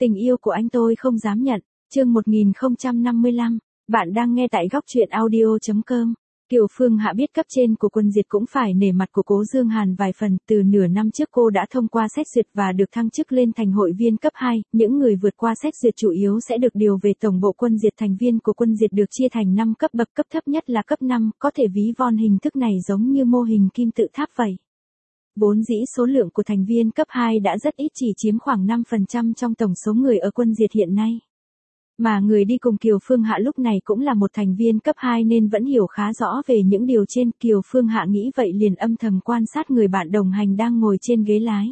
Tình yêu của anh tôi không dám nhận. Chương 1055, bạn đang nghe tại góc truyện audio.com. Kiều Phương Hạ biết cấp trên của Quân Diệt cũng phải nể mặt của Cố Dương Hàn vài phần, từ nửa năm trước cô đã thông qua xét duyệt và được thăng chức lên thành hội viên cấp 2, những người vượt qua xét duyệt chủ yếu sẽ được điều về tổng bộ Quân Diệt. Thành viên của Quân Diệt được chia thành 5 cấp bậc, cấp thấp nhất là cấp 5, có thể ví von hình thức này giống như mô hình kim tự tháp vậy. Vốn dĩ số lượng của thành viên cấp 2 đã rất ít, chỉ chiếm khoảng 5% trong tổng số người ở Quân Diệt hiện nay. Mà người đi cùng Kiều Phương Hạ lúc này cũng là một thành viên cấp 2 nên vẫn hiểu khá rõ về những điều trên. Kiều Phương Hạ nghĩ vậy liền âm thầm quan sát người bạn đồng hành đang ngồi trên ghế lái.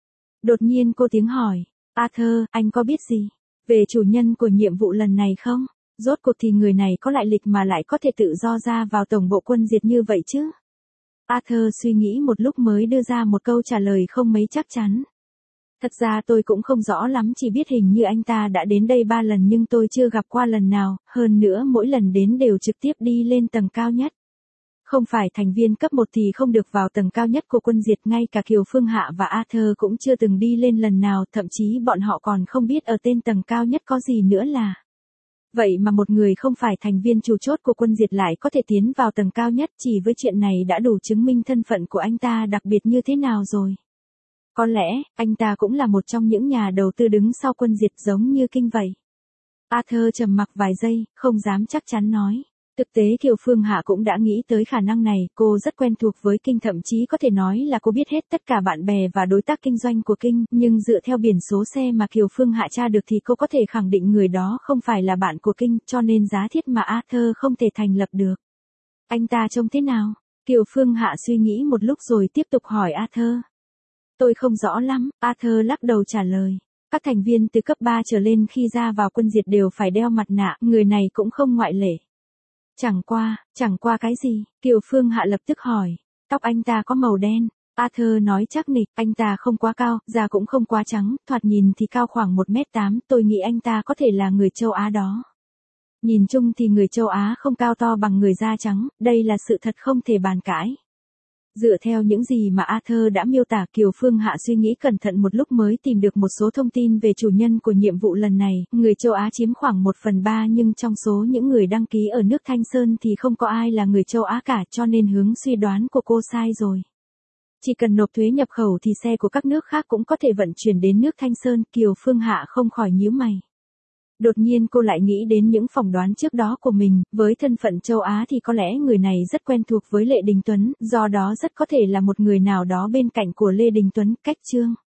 Đột nhiên cô tiếng hỏi, Arthur, anh có biết gì về chủ nhân của nhiệm vụ lần này không? Rốt cuộc thì người này có lại lịch mà lại có thể tự do ra vào tổng bộ Quân Diệt như vậy chứ? Arthur suy nghĩ một lúc mới đưa ra một câu trả lời không mấy chắc chắn. Thật ra tôi cũng không rõ lắm, chỉ biết hình như anh ta đã đến đây 3 lần nhưng tôi chưa gặp qua lần nào, hơn nữa mỗi lần đến đều trực tiếp đi lên tầng cao nhất. Không phải thành viên cấp 1 thì không được vào tầng cao nhất của Quân Diệt, ngay cả Kiều Phương Hạ và Arthur cũng chưa từng đi lên lần nào, thậm chí bọn họ còn không biết ở tên tầng cao nhất có gì nữa là. Vậy mà một người không phải thành viên chủ chốt của Quân Diệt lại có thể tiến vào tầng cao nhất, chỉ với chuyện này đã đủ chứng minh thân phận của anh ta đặc biệt như thế nào rồi. Có lẽ, anh ta cũng là một trong những nhà đầu tư đứng sau Quân Diệt giống như Kinh vậy. Arthur trầm mặc vài giây, không dám chắc chắn nói. Thực tế Kiều Phương Hạ cũng đã nghĩ tới khả năng này, cô rất quen thuộc với Kinh, thậm chí có thể nói là cô biết hết tất cả bạn bè và đối tác kinh doanh của Kinh, nhưng dựa theo biển số xe mà Kiều Phương Hạ tra được thì cô có thể khẳng định người đó không phải là bạn của Kinh, cho nên giá thiết mà Arthur không thể thành lập được. Anh ta trông thế nào? Kiều Phương Hạ suy nghĩ một lúc rồi tiếp tục hỏi Arthur. Tôi không rõ lắm, Arthur lắc đầu trả lời. Các thành viên từ cấp 3 trở lên khi ra vào Quân Diệt đều phải đeo mặt nạ, người này cũng không ngoại lệ. Chẳng qua cái gì? Kiều Phương Hạ lập tức hỏi. Tóc anh ta có màu đen. Arthur nói chắc nịch, anh ta không quá cao, da cũng không quá trắng, thoạt nhìn thì cao khoảng 1m8, tôi nghĩ anh ta có thể là người châu Á đó. Nhìn chung thì người châu Á không cao to bằng người da trắng, đây là sự thật không thể bàn cãi. Dựa theo những gì mà Arthur đã miêu tả, Kiều Phương Hạ suy nghĩ cẩn thận một lúc mới tìm được một số thông tin về chủ nhân của nhiệm vụ lần này. Người châu Á chiếm khoảng 1/3 nhưng trong số những người đăng ký ở nước Thanh Sơn thì không có ai là người châu Á cả, cho nên hướng suy đoán của cô sai rồi. Chỉ cần nộp thuế nhập khẩu thì xe của các nước khác cũng có thể vận chuyển đến nước Thanh Sơn. Kiều Phương Hạ không khỏi nhíu mày. Đột nhiên cô lại nghĩ đến những phỏng đoán trước đó của mình, với thân phận châu Á thì có lẽ người này rất quen thuộc với Lệ Đình Tuấn, do đó rất có thể là một người nào đó bên cạnh của Lê Đình Tuấn. Cách Trương